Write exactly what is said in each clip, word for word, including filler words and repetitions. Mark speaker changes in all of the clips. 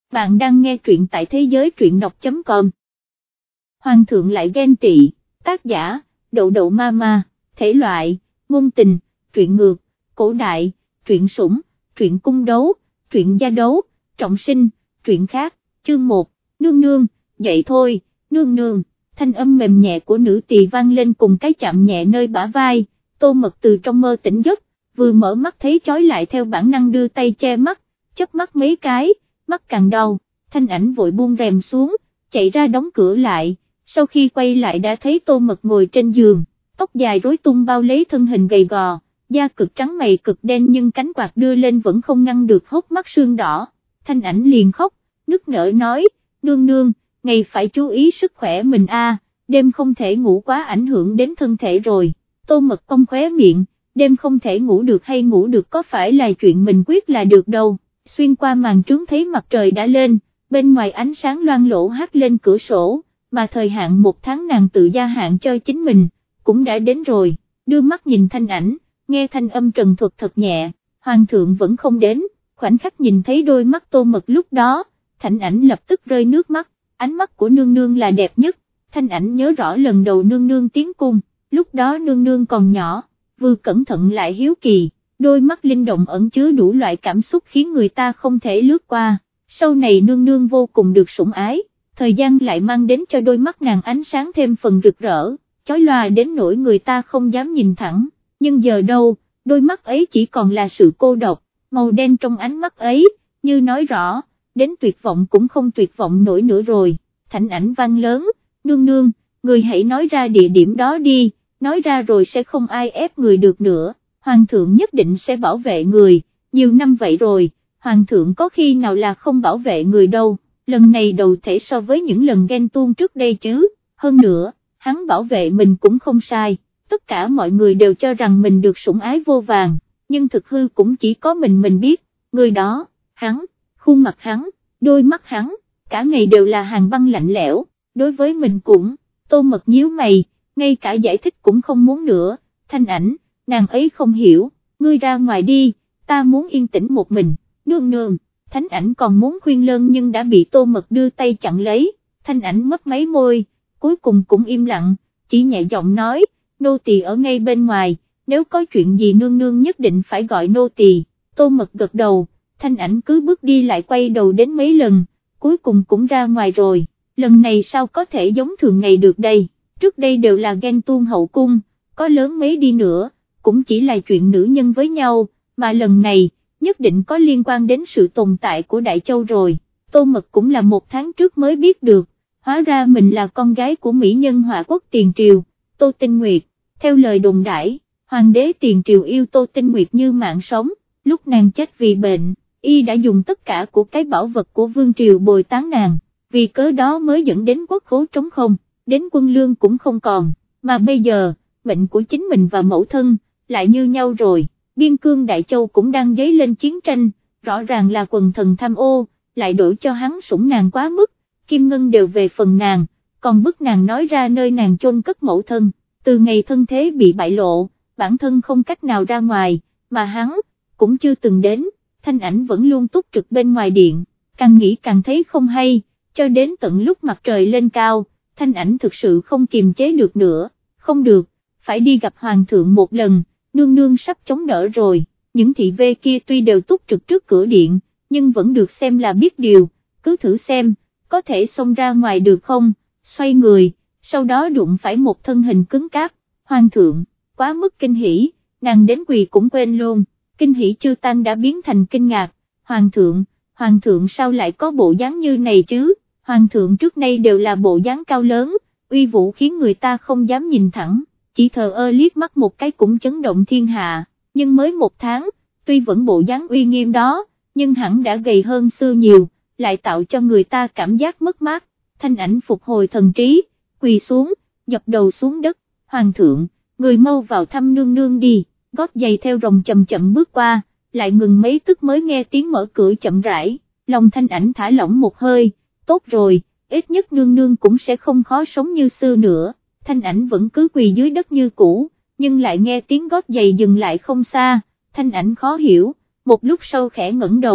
Speaker 1: bạn đang nghe truyện tại thế giới truyện đọc chấm com. Hoàng thượng lại ghen tị, tác giả, Đậu Đậu Mama, thể loại, ngôn tình, truyện ngược, cổ đại, truyện sủng, truyện cung đấu, truyện gia đấu, trọng sinh, truyện khác, chương một, nương nương, dậy thôi, nương nương, thanh âm mềm nhẹ của nữ tỳ vang lên cùng cái chạm nhẹ nơi bả vai. Tô Mật từ trong mơ tỉnh giấc, vừa mở mắt thấy chói lại theo bản năng đưa tay che mắt, chớp mắt mấy cái, mắt càng đau, Thanh Ảnh vội buông rèm xuống, chạy ra đóng cửa lại, sau khi quay lại đã thấy Tô Mật ngồi trên giường, tóc dài rối tung bao lấy thân hình gầy gò, da cực trắng mày cực đen nhưng cánh quạt đưa lên vẫn không ngăn được hốc mắt sương đỏ. Thanh Ảnh liền khóc, nức nở nói, nương nương, ngày phải chú ý sức khỏe mình a, đêm không thể ngủ quá ảnh hưởng đến thân thể rồi. Tô Mật cong khóe miệng, đêm không thể ngủ được hay ngủ được có phải là chuyện mình quyết là được đâu. Xuyên qua màn trướng thấy mặt trời đã lên, bên ngoài ánh sáng loang lổ hắt lên cửa sổ, mà thời hạn một tháng nàng tự gia hạn cho chính mình, cũng đã đến rồi, đưa mắt nhìn Thanh Ảnh, nghe thanh âm trần thuật thật nhẹ, Hoàng thượng vẫn không đến, khoảnh khắc nhìn thấy đôi mắt Tô Mật lúc đó, Thanh Ảnh lập tức rơi nước mắt, ánh mắt của nương nương là đẹp nhất. Thanh Ảnh nhớ rõ lần đầu nương nương tiến cung, lúc đó nương nương còn nhỏ, vừa cẩn thận lại hiếu kỳ, đôi mắt linh động ẩn chứa đủ loại cảm xúc khiến người ta không thể lướt qua. Sau này nương nương vô cùng được sủng ái, thời gian lại mang đến cho đôi mắt nàng ánh sáng thêm phần rực rỡ, chói lòa đến nỗi người ta không dám nhìn thẳng, nhưng giờ đâu, đôi mắt ấy chỉ còn là sự cô độc, màu đen trong ánh mắt ấy, như nói rõ, đến tuyệt vọng cũng không tuyệt vọng nổi nữa rồi. Thanh Ảnh vang lớn, nương nương, người hãy nói ra địa điểm đó đi, nói ra rồi sẽ không ai ép người được nữa, Hoàng thượng nhất định sẽ bảo vệ người, nhiều năm vậy rồi. Hoàng thượng có khi nào là không bảo vệ người đâu, lần này đầu thể so với những lần ghen tuông trước đây chứ, hơn nữa, hắn bảo vệ mình cũng không sai, tất cả mọi người đều cho rằng mình được sủng ái vô vàn, nhưng thực hư cũng chỉ có mình mình biết, người đó, hắn, khuôn mặt hắn, đôi mắt hắn, cả ngày đều là hàn băng lạnh lẽo, đối với mình cũng, Tô Mật nhíu mày, ngay cả giải thích cũng không muốn nữa. Thanh Ảnh, nàng ấy không hiểu, ngươi ra ngoài đi, ta muốn yên tĩnh một mình. Nương nương, Thanh Ảnh còn muốn khuyên lơn nhưng đã bị Tô Mật đưa tay chặn lấy, Thanh Ảnh mấp máy môi, cuối cùng cũng im lặng, chỉ nhẹ giọng nói, nô tỳ ở ngay bên ngoài, nếu có chuyện gì nương nương nhất định phải gọi nô tỳ. Tô Mật gật đầu, Thanh Ảnh cứ bước đi lại quay đầu đến mấy lần, cuối cùng cũng ra ngoài rồi, lần này sao có thể giống thường ngày được đây, trước đây đều là ghen tuông hậu cung, có lớn mấy đi nữa, cũng chỉ là chuyện nữ nhân với nhau, mà lần này, nhất định có liên quan đến sự tồn tại của Đại Châu rồi. Tô Mật cũng là một tháng trước mới biết được, hóa ra mình là con gái của mỹ nhân Họa quốc Tiền Triều, Tô Tinh Nguyệt. Theo lời đồn đãi, hoàng đế Tiền Triều yêu Tô Tinh Nguyệt như mạng sống, lúc nàng chết vì bệnh, y đã dùng tất cả của cái bảo vật của Vương Triều bồi táng nàng, vì cớ đó mới dẫn đến quốc khố trống không, đến quân lương cũng không còn, mà bây giờ, mệnh của chính mình và mẫu thân, lại như nhau rồi. Biên cương Đại Châu cũng đang dấy lên chiến tranh, rõ ràng là quần thần tham ô, lại đổ cho hắn sủng nàng quá mức, kim ngân đều về phần nàng, còn bức nàng nói ra nơi nàng chôn cất mẫu thân, từ ngày thân thế bị bại lộ, bản thân không cách nào ra ngoài, mà hắn, cũng chưa từng đến. Thanh Ảnh vẫn luôn túc trực bên ngoài điện, càng nghĩ càng thấy không hay, cho đến tận lúc mặt trời lên cao, Thanh Ảnh thực sự không kiềm chế được nữa, không được, phải đi gặp Hoàng thượng một lần. Nương nương sắp chống đỡ rồi, những thị vệ kia tuy đều túc trực trước cửa điện, nhưng vẫn được xem là biết điều, cứ thử xem, có thể xông ra ngoài được không, xoay người, sau đó đụng phải một thân hình cứng cáp. Hoàng thượng, quá mức kinh hỉ, nàng đến quỳ cũng quên luôn, kinh hỉ chưa tan đã biến thành kinh ngạc. Hoàng thượng, Hoàng thượng sao lại có bộ dáng như này chứ, Hoàng thượng trước nay đều là bộ dáng cao lớn, uy vũ khiến người ta không dám nhìn thẳng, chỉ thờ ơ liếc mắt một cái cũng chấn động thiên hạ, nhưng mới một tháng, tuy vẫn bộ dáng uy nghiêm đó, nhưng hẳn đã gầy hơn xưa nhiều, lại tạo cho người ta cảm giác mất mát. Thanh Ảnh phục hồi thần trí, quỳ xuống, dập đầu xuống đất. Hoàng thượng, người mau vào thăm nương nương đi, gót giày theo rồng chậm chậm bước qua, lại ngừng mấy tức mới nghe tiếng mở cửa chậm rãi, lòng Thanh Ảnh thả lỏng một hơi, tốt rồi, ít nhất nương nương cũng sẽ không khó sống như xưa nữa. Thanh Ảnh vẫn cứ quỳ dưới đất như cũ, nhưng lại nghe tiếng gót giày dừng lại không xa, Thanh Ảnh khó hiểu, một lúc sau khẽ ngẩng đầu,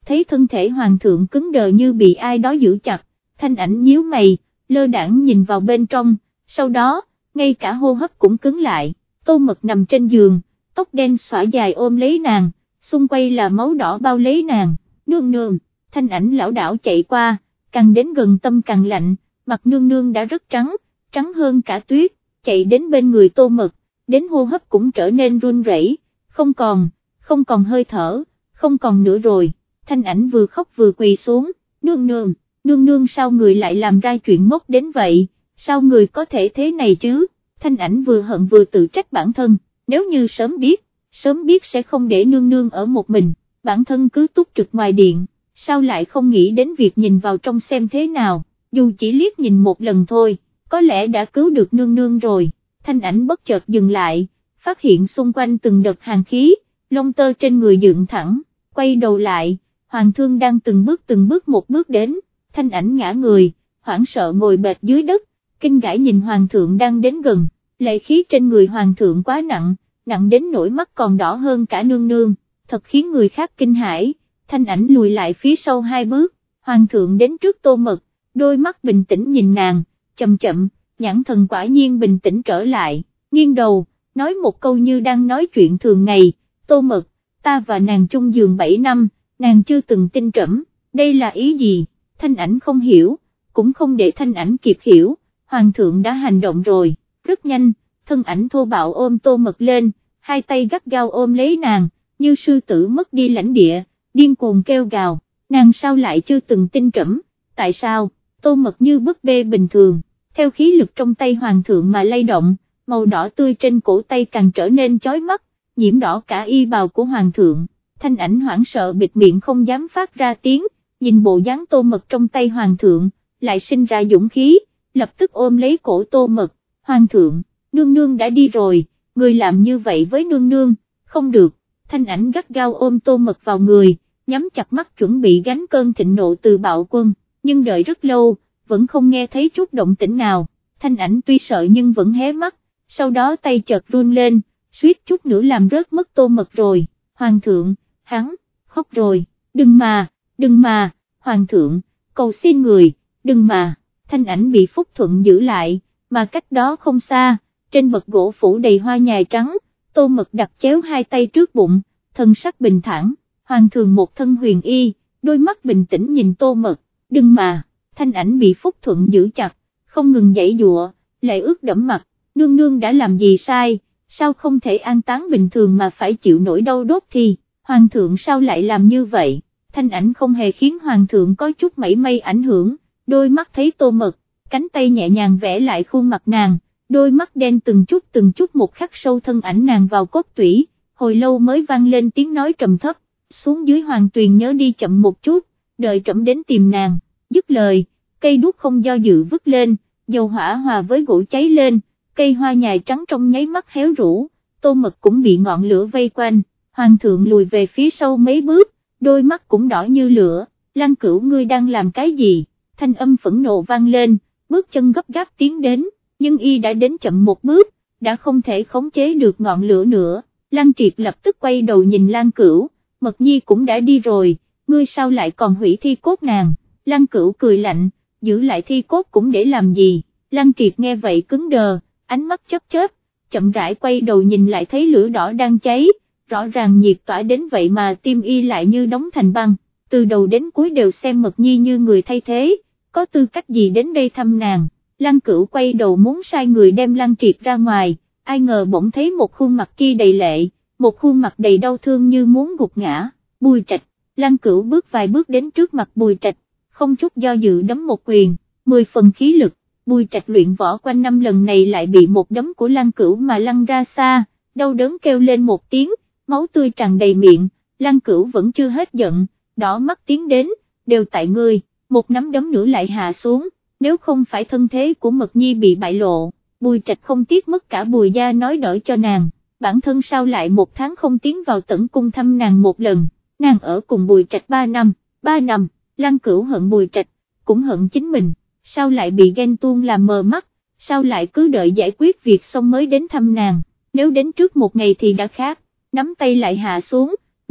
Speaker 1: thấy thân thể hoàng thượng cứng đờ như bị ai đó giữ chặt, Thanh Ảnh nhíu mày, lơ đãng nhìn vào bên trong, sau đó, ngay cả hô hấp cũng cứng lại. Tô Mật nằm trên giường, tóc đen xõa dài ôm lấy nàng, xung quanh là máu đỏ bao lấy nàng. Nương nương, Thanh Ảnh lảo đảo chạy qua, càng đến gần tâm càng lạnh, mặt nương nương đã rất trắng, trắng hơn cả tuyết, chạy đến bên người Tô Mật, đến hô hấp cũng trở nên run rẩy, không còn, không còn hơi thở, không còn nữa rồi. Thanh Ảnh vừa khóc vừa quỳ xuống, nương nương, nương nương sao người lại làm ra chuyện ngốc đến vậy, sao người có thể thế này chứ. Thanh Ảnh vừa hận vừa tự trách bản thân, nếu như sớm biết, sớm biết sẽ không để nương nương ở một mình, bản thân cứ túc trực ngoài điện, sao lại không nghĩ đến việc nhìn vào trong xem thế nào, dù chỉ liếc nhìn một lần thôi, có lẽ đã cứu được nương nương rồi. Thanh Ảnh bất chợt dừng lại, phát hiện xung quanh từng đợt hàn khí, lông tơ trên người dựng thẳng, quay đầu lại, Hoàng Thương đang từng bước từng bước một bước đến. Thanh Ảnh ngã người, hoảng sợ ngồi bệt dưới đất, kinh gãi nhìn Hoàng thượng đang đến gần, lệ khí trên người Hoàng thượng quá nặng, nặng đến nỗi mắt còn đỏ hơn cả nương nương, thật khiến người khác kinh hãi. Thanh Ảnh lùi lại phía sau hai bước, Hoàng thượng đến trước Tô Mật, đôi mắt bình tĩnh nhìn nàng, chậm chậm, nhãn thần quả nhiên bình tĩnh trở lại, nghiêng đầu, nói một câu như đang nói chuyện thường ngày, Tô Mật, ta và nàng chung giường bảy năm, nàng chưa từng tin trẫm, đây là ý gì? Thanh Ảnh không hiểu, cũng không để Thanh Ảnh kịp hiểu, Hoàng thượng đã hành động rồi, rất nhanh, thân ảnh thô bạo ôm Tô Mật lên, hai tay gắt gao ôm lấy nàng, như sư tử mất đi lãnh địa, điên cuồng kêu gào, nàng sao lại chưa từng tin trẫm, tại sao? Tô Mật như búp bê bình thường, theo khí lực trong tay Hoàng thượng mà lay động, màu đỏ tươi trên cổ tay càng trở nên chói mắt, nhiễm đỏ cả y bào của Hoàng thượng. Thanh Ảnh hoảng sợ bịt miệng không dám phát ra tiếng, nhìn bộ dáng Tô Mật trong tay Hoàng thượng, lại sinh ra dũng khí, lập tức ôm lấy cổ Tô Mật, Hoàng thượng, nương nương đã đi rồi, người làm như vậy với nương nương, không được. Thanh Ảnh gắt gao ôm Tô Mật vào người, nhắm chặt mắt chuẩn bị gánh cơn thịnh nộ từ bạo quân, nhưng đợi rất lâu, vẫn không nghe thấy chút động tĩnh nào. Thanh Ảnh tuy sợ nhưng vẫn hé mắt, sau đó tay chợt run lên, suýt chút nữa làm rớt mất Tô Mật rồi. Hoàng thượng, hắn, khóc rồi, đừng mà, đừng mà, Hoàng thượng, cầu xin người, đừng mà. Thanh Ảnh bị Phúc Thuận giữ lại, mà cách đó không xa, trên bậc gỗ phủ đầy hoa nhài trắng, Tô Mật đặt chéo hai tay trước bụng, thân sắc bình thản, Hoàng thượng một thân huyền y, đôi mắt bình tĩnh nhìn Tô Mật, đừng mà. Thanh Ảnh bị Phúc Thuận giữ chặt, không ngừng giãy giụa, lệ ướt đẫm mặt, nương nương đã làm gì sai, sao không thể an táng bình thường mà phải chịu nỗi đau đốt thì, Hoàng thượng sao lại làm như vậy. Thanh Ảnh không hề khiến Hoàng thượng có chút mảy may ảnh hưởng, đôi mắt thấy Tô Mật, cánh tay nhẹ nhàng vẽ lại khuôn mặt nàng, đôi mắt đen từng chút từng chút một khắc sâu thân ảnh nàng vào cốt tủy, hồi lâu mới vang lên tiếng nói trầm thấp, xuống dưới Hoàng tuyền nhớ đi chậm một chút, đợi trẫm đến tìm nàng. Dứt lời, cây đuốc không do dự vứt lên, dầu hỏa hòa với gỗ cháy lên, cây hoa nhài trắng trong nháy mắt héo rũ, Tô Mật cũng bị ngọn lửa vây quanh, Hoàng thượng lùi về phía sau mấy bước, đôi mắt cũng đỏ như lửa, Lăng Cửu ngươi đang làm cái gì? Thanh âm phẫn nộ vang lên, bước chân gấp gáp tiến đến, nhưng y đã đến chậm một bước, đã không thể khống chế được ngọn lửa nữa. Lăng Triệt lập tức quay đầu nhìn Lăng Cửu, Mật Nhi cũng đã đi rồi, ngươi sao lại còn hủy thi cốt nàng? Lăng Cửu cười lạnh, giữ lại thi cốt cũng để làm gì? Lăng Triệt nghe vậy cứng đờ, ánh mắt chớp chớp, chậm rãi quay đầu nhìn lại thấy lửa đỏ đang cháy, rõ ràng nhiệt tỏa đến vậy mà tim y lại như đóng thành băng, từ đầu đến cuối đều xem Mật Nhi như người thay thế, có tư cách gì đến đây thăm nàng. Lăng Cửu quay đầu muốn sai người đem Lăng Triệt ra ngoài, ai ngờ bỗng thấy một khuôn mặt kia đầy lệ, một khuôn mặt đầy đau thương như muốn gục ngã. Bùi Trạch. Lăng Cửu bước vài bước đến trước mặt Bùi Trạch, không chút do dự đấm một quyền, mười phần khí lực. Bùi Trạch luyện võ quanh năm lần này lại bị một đấm của Lăng Cửu mà lăn ra xa, đau đớn kêu lên một tiếng, máu tươi tràn đầy miệng. Lăng Cửu vẫn chưa hết giận, đỏ mắt tiến đến, đều tại ngươi, một nắm đấm nữa lại hạ xuống, nếu không phải thân thế của Mật Nhi bị bại lộ, Bùi Trạch không tiếc mất cả Bùi gia nói đỡ cho nàng, bản thân sao lại một tháng không tiến vào Tẩn cung thăm nàng một lần. Nàng ở cùng Bùi Trạch ba năm, ba năm, Lăng Cửu hận Bùi Trạch, cũng hận chính mình, sao lại bị ghen tuông làm mờ mắt, sao lại cứ đợi giải quyết việc xong mới đến thăm nàng, nếu đến trước một ngày thì đã khác. Nắm tay lại hạ xuống,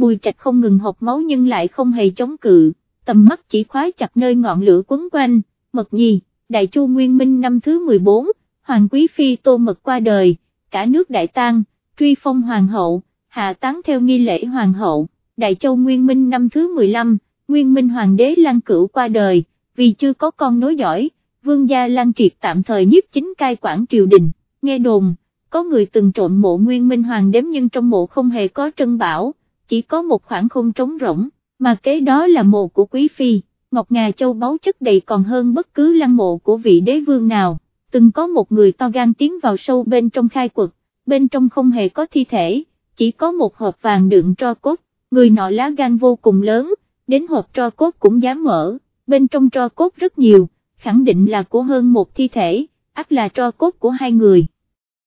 Speaker 1: Bùi Trạch không ngừng hộc máu nhưng lại không hề chống cự, tầm mắt chỉ khóa chặt nơi ngọn lửa quấn quanh. Mật Nhi, Đại Chu Nguyên Minh năm thứ mười bốn, Hoàng Quý Phi Tô Mật qua đời, cả nước đại tang, truy phong hoàng hậu, hạ táng theo nghi lễ hoàng hậu. Đại Châu Nguyên Minh năm thứ mười lăm, Nguyên Minh Hoàng đế Lan Cửu qua đời, vì chưa có con nối dõi, vương gia Lan Triệt tạm thời nhiếp chính cai quản triều đình. Nghe đồn, có người từng trộm mộ Nguyên Minh Hoàng đế nhưng trong mộ không hề có trân bảo, chỉ có một khoảng không trống rỗng, mà kế đó là mộ của Quý Phi. Ngọc ngà châu báu chất đầy còn hơn bất cứ lăng mộ của vị đế vương nào. Từng có một người to gan tiến vào sâu bên trong khai quật, bên trong không hề có thi thể, chỉ có một hộp vàng đựng tro cốt. Người nọ lá gan vô cùng lớn, đến hộp tro cốt cũng dám mở, bên trong tro cốt rất nhiều, khẳng định là của hơn một thi thể, ắt là tro cốt của hai người.